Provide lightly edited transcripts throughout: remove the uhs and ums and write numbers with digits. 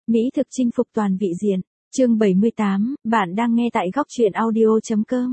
Mỹ thực chinh phục toàn vị diện. Chương 78, bạn đang nghe tại góc truyện audio.com.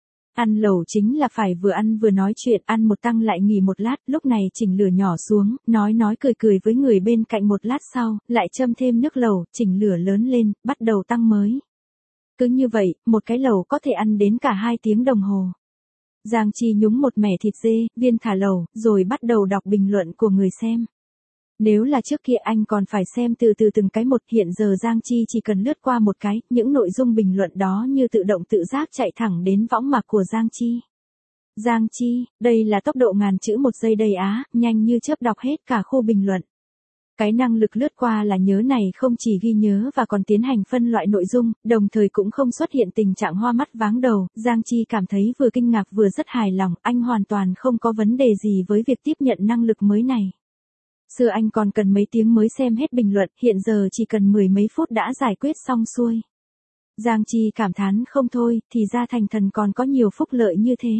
Ăn lẩu chính là phải vừa ăn vừa nói chuyện, ăn một tăng lại nghỉ một lát, lúc này chỉnh lửa nhỏ xuống, nói cười cười với người bên cạnh một lát sau, lại châm thêm nước lẩu, chỉnh lửa lớn lên, bắt đầu tăng mới. Cứ như vậy, một cái lẩu có thể ăn đến cả 2 tiếng đồng hồ. Giang Chi nhúng một mẻ thịt dê, viên thả lẩu, rồi bắt đầu đọc bình luận của người xem. Nếu là trước kia anh còn phải xem từ từ từng cái một, hiện giờ Giang Chi chỉ cần lướt qua một cái, những nội dung bình luận đó như tự động tự giác chạy thẳng đến võng mạc của Giang Chi. Giang Chi, đây là tốc độ ngàn chữ một giây đây á, nhanh như chớp đọc hết cả khu bình luận. Cái năng lực lướt qua là nhớ này không chỉ ghi nhớ và còn tiến hành phân loại nội dung, đồng thời cũng không xuất hiện tình trạng hoa mắt váng đầu. Giang Chi cảm thấy vừa kinh ngạc vừa rất hài lòng, anh hoàn toàn không có vấn đề gì với việc tiếp nhận năng lực mới này. Xưa anh còn cần mấy tiếng mới xem hết bình luận, hiện giờ chỉ cần 10 mấy phút đã giải quyết xong xuôi. Giang Chi cảm thán không thôi, thì ra thành thần còn có nhiều phúc lợi như thế.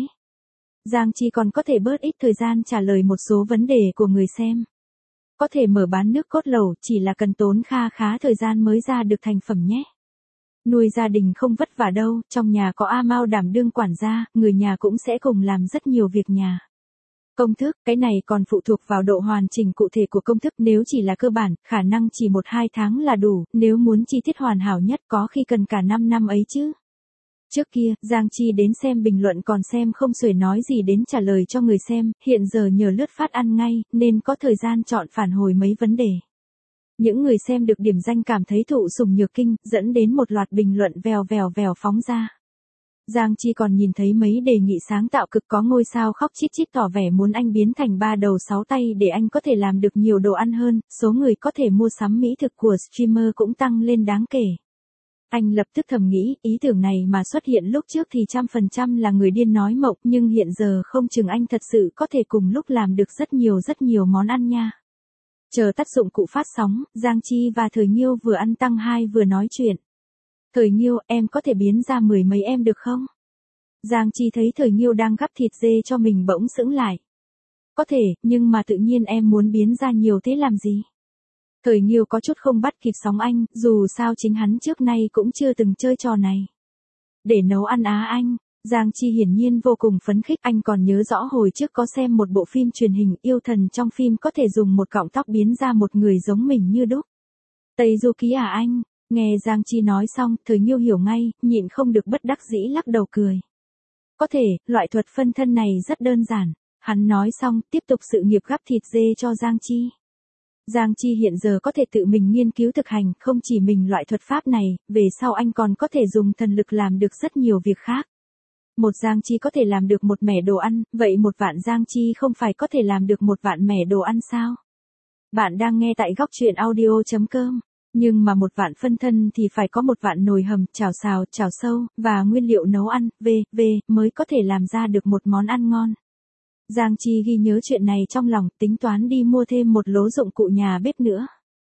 Giang Chi còn có thể bớt ít thời gian trả lời một số vấn đề của người xem. Có thể mở bán nước cốt lẩu, chỉ là cần tốn khá thời gian mới ra được thành phẩm nhé. Nuôi gia đình không vất vả đâu, trong nhà có A Mao đảm đương quản gia, người nhà cũng sẽ cùng làm rất nhiều việc nhà. Công thức, cái này còn phụ thuộc vào độ hoàn chỉnh cụ thể của công thức, nếu chỉ là cơ bản, khả năng chỉ 1-2 tháng là đủ, nếu muốn chi tiết hoàn hảo nhất có khi cần cả 5 năm ấy chứ. Trước kia, Giang Chi đến xem bình luận còn xem không xuể nói gì đến trả lời cho người xem, hiện giờ nhờ lướt phát ăn ngay, nên có thời gian chọn phản hồi mấy vấn đề. Những người xem được điểm danh cảm thấy thụ sủng nhược kinh, dẫn đến một loạt bình luận vèo phóng ra. Giang Chi còn nhìn thấy mấy đề nghị sáng tạo cực, có ngôi sao khóc chít chít tỏ vẻ muốn anh biến thành 3 đầu 6 tay để anh có thể làm được nhiều đồ ăn hơn, số người có thể mua sắm mỹ thực của streamer cũng tăng lên đáng kể. Anh lập tức thầm nghĩ, ý tưởng này mà xuất hiện lúc trước thì 100% là người điên nói mộng, nhưng hiện giờ không chừng anh thật sự có thể cùng lúc làm được rất nhiều món ăn nha. Chờ tắt dụng cụ phát sóng, Giang Chi và Thời Nghiêu vừa ăn tăng 2 vừa nói chuyện. Thời Nghiêu, em có thể biến ra 10 mấy em được không? Giang Chi thấy Thời Nghiêu đang gắp thịt dê cho mình bỗng sững lại. Có thể, nhưng mà tự nhiên em muốn biến ra nhiều thế làm gì? Thời Nghiêu có chút không bắt kịp sóng anh, dù sao chính hắn trước nay cũng chưa từng chơi trò này. Để nấu ăn á anh? Giang Chi hiển nhiên vô cùng phấn khích, anh còn nhớ rõ hồi trước có xem một bộ phim truyền hình, yêu thần trong phim có thể dùng một cọng tóc biến ra một người giống mình như đúc. Tây Du Ký à anh? Nghe Giang Chi nói xong, Thời Nghiêu hiểu ngay, nhịn không được bất đắc dĩ lắc đầu cười. Có thể, loại thuật phân thân này rất đơn giản. Hắn nói xong, tiếp tục sự nghiệp gắp thịt dê cho Giang Chi. Giang Chi hiện giờ có thể tự mình nghiên cứu thực hành, không chỉ mình loại thuật pháp này, về sau anh còn có thể dùng thần lực làm được rất nhiều việc khác. Một Giang Chi có thể làm được 1 mẻ đồ ăn, vậy 1 vạn Giang Chi không phải có thể làm được 1 vạn mẻ đồ ăn sao? Bạn đang nghe tại góc truyện audio.com. Nhưng mà 1 vạn phân thân thì phải có 1 vạn nồi hầm, chảo xào, chảo sâu, và nguyên liệu nấu ăn, mới có thể làm ra được một món ăn ngon. Giang Chi ghi nhớ chuyện này trong lòng, tính toán đi mua thêm một lố dụng cụ nhà bếp nữa.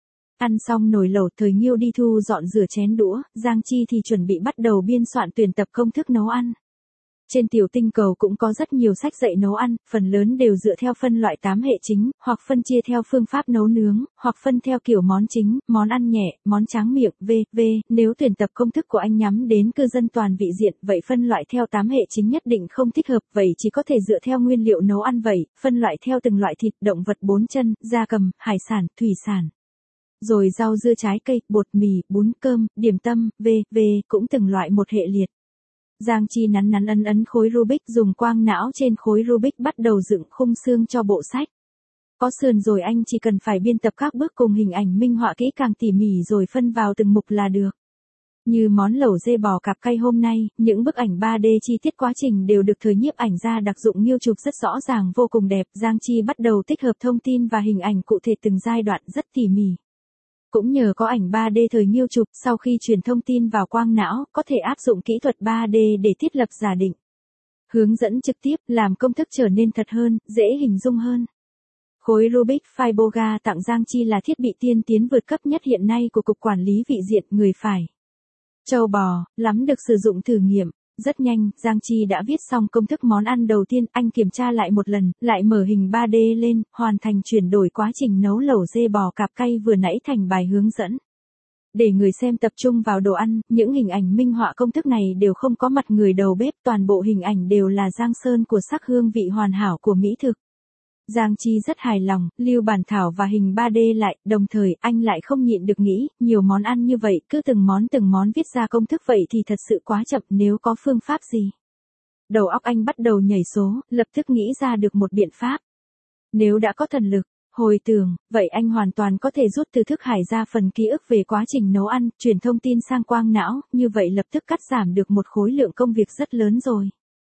Ăn xong nồi lẩu, Thời Nghiêu đi thu dọn rửa chén đũa, Giang Chi thì chuẩn bị bắt đầu biên soạn tuyển tập công thức nấu ăn. Trên tiểu tinh cầu cũng có rất nhiều sách dạy nấu ăn, phần lớn đều dựa theo phân loại 8 hệ chính, hoặc phân chia theo phương pháp nấu nướng, hoặc phân theo kiểu món chính, món ăn nhẹ, món tráng miệng, nếu tuyển tập công thức của anh nhắm đến cư dân toàn vị diện, vậy phân loại theo 8 hệ chính nhất định không thích hợp, vậy chỉ có thể dựa theo nguyên liệu nấu ăn vậy, phân loại theo từng loại thịt, động vật 4 chân, gia cầm, hải sản, thủy sản. Rồi rau dưa trái cây, bột mì, bún cơm, điểm tâm, cũng từng loại một hệ liệt. Giang Chi nắn ấn khối Rubik, dùng quang não trên khối Rubik bắt đầu dựng khung xương cho bộ sách. Có sườn rồi anh chỉ cần phải biên tập các bước cùng hình ảnh minh họa kỹ càng tỉ mỉ rồi phân vào từng mục là được. Như món lẩu dê bò cạp cay hôm nay, những bức ảnh 3D chi tiết quá trình đều được Thời Nhiếp ảnh gia đặc dụng Nghiêu chụp rất rõ ràng, vô cùng đẹp. Giang Chi bắt đầu tích hợp thông tin và hình ảnh cụ thể từng giai đoạn rất tỉ mỉ. Cũng nhờ có ảnh 3D Thời Nghiêu chụp, sau khi truyền thông tin vào quang não, có thể áp dụng kỹ thuật 3D để thiết lập giả định. Hướng dẫn trực tiếp, làm công thức trở nên thật hơn, dễ hình dung hơn. Khối Rubik Fiboga tặng Giang Chi là thiết bị tiên tiến vượt cấp nhất hiện nay của Cục Quản lý Vị diện, người phải. Châu bò, lắm được sử dụng thử nghiệm. Rất nhanh, Giang Chi đã viết xong công thức món ăn đầu tiên, anh kiểm tra lại một lần, lại mở hình 3D lên, hoàn thành chuyển đổi quá trình nấu lẩu dê bò cạp cay vừa nãy thành bài hướng dẫn. để người xem tập trung vào đồ ăn, những hình ảnh minh họa công thức này đều không có mặt người đầu bếp, toàn bộ hình ảnh đều là giang sơn của sắc hương vị hoàn hảo của mỹ thực. Giang Chi rất hài lòng, lưu bản thảo và hình 3D lại, đồng thời anh lại không nhịn được nghĩ, nhiều món ăn như vậy, cứ từng món viết ra công thức vậy thì thật sự quá chậm, nếu có phương pháp gì. Đầu óc anh bắt đầu nhảy số, lập tức nghĩ ra được một biện pháp. Nếu đã có thần lực, hồi tưởng, vậy anh hoàn toàn có thể rút từ thức hải ra phần ký ức về quá trình nấu ăn, truyền thông tin sang quang não, như vậy lập tức cắt giảm được một khối lượng công việc rất lớn rồi.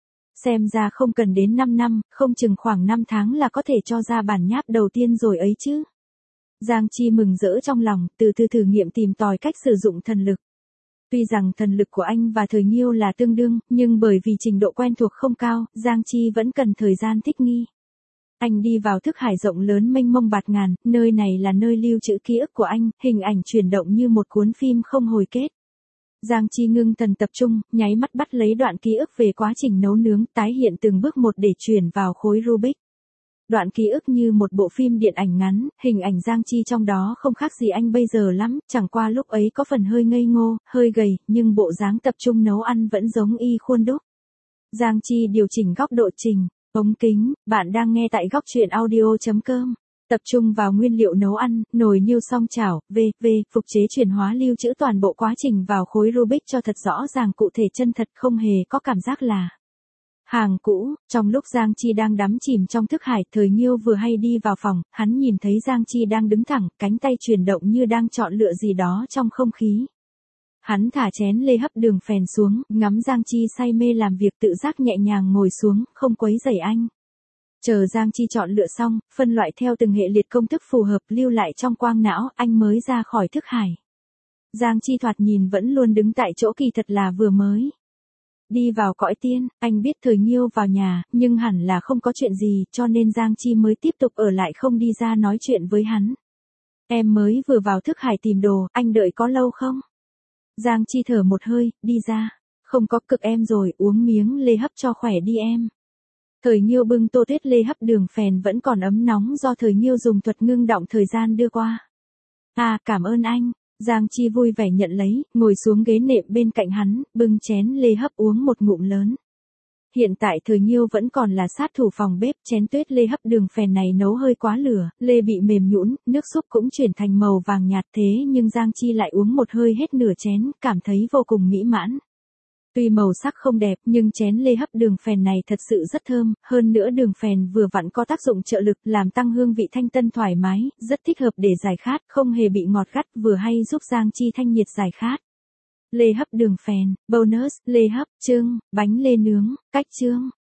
Xem ra không cần đến 5 năm, không chừng khoảng 5 tháng là có thể cho ra bản nháp đầu tiên rồi ấy chứ. Giang Chi mừng rỡ trong lòng, từ từ thử nghiệm tìm tòi cách sử dụng thần lực. Tuy rằng thần lực của anh và Thời Nghiêu là tương đương, nhưng bởi vì trình độ quen thuộc không cao, Giang Chi vẫn cần thời gian thích nghi. Anh đi vào thức hải rộng lớn mênh mông bạt ngàn, nơi này là nơi lưu trữ ký ức của anh, hình ảnh chuyển động như một cuốn phim không hồi kết. Giang Chi ngưng thần tập trung, nháy mắt bắt lấy đoạn ký ức về quá trình nấu nướng, tái hiện từng bước một để chuyển vào khối Rubik. Đoạn ký ức như một bộ phim điện ảnh ngắn, hình ảnh Giang Chi trong đó không khác gì anh bây giờ lắm, chẳng qua lúc ấy có phần hơi ngây ngô, hơi gầy, nhưng bộ dáng tập trung nấu ăn vẫn giống y khuôn đúc. Giang Chi điều chỉnh góc độ trình, ống kính, bạn đang nghe tại góc truyện audio.com. Tập trung vào nguyên liệu nấu ăn, nồi niêu song chảo, phục chế chuyển hóa lưu trữ toàn bộ quá trình vào khối Rubik cho thật rõ ràng cụ thể chân thật, không hề có cảm giác là hàng cũ. Trong lúc Giang Chi đang đắm chìm trong thức hải, Thời Nghiêu vừa hay đi vào phòng, hắn nhìn thấy Giang Chi đang đứng thẳng, cánh tay chuyển động như đang chọn lựa gì đó trong không khí. Hắn thả chén lê hấp đường phèn xuống, ngắm Giang Chi say mê làm việc, tự giác nhẹ nhàng ngồi xuống, không quấy rầy anh. Chờ Giang Chi chọn lựa xong, phân loại theo từng hệ liệt công thức phù hợp lưu lại trong quang não, anh mới ra khỏi thức hải. Giang Chi thoạt nhìn vẫn luôn đứng tại chỗ, kỳ thật là vừa mới đi vào cõi tiên. Anh biết Thời Nghiêu vào nhà, nhưng hẳn là không có chuyện gì, cho nên Giang Chi mới tiếp tục ở lại không đi ra nói chuyện với hắn. Em mới vừa vào thức hải tìm đồ, anh đợi có lâu không? Giang Chi thở một hơi, đi ra. Không có, cực em rồi, uống miếng lê hấp cho khỏe đi em. Thời Nghiêu bưng tô tuyết lê hấp đường phèn vẫn còn ấm nóng do Thời Nghiêu dùng thuật ngưng động thời gian đưa qua. À, cảm ơn anh. Giang Chi vui vẻ nhận lấy, ngồi xuống ghế nệm bên cạnh hắn, bưng chén lê hấp uống một ngụm lớn. Hiện tại Thời Nghiêu vẫn còn là sát thủ phòng bếp, chén tuyết lê hấp đường phèn này nấu hơi quá lửa, lê bị mềm nhũn, nước súp cũng chuyển thành màu vàng nhạt, thế nhưng Giang Chi lại uống một hơi hết nửa chén, cảm thấy vô cùng mỹ mãn. Tuy màu sắc không đẹp, nhưng chén lê hấp đường phèn này thật sự rất thơm, hơn nữa đường phèn vừa vặn có tác dụng trợ lực, làm tăng hương vị thanh tân thoải mái, rất thích hợp để giải khát, không hề bị ngọt gắt, vừa hay giúp Giang Chi thanh nhiệt giải khát. Lê hấp đường phèn, bonus, lê hấp, chương, bánh lê nướng, cách chương.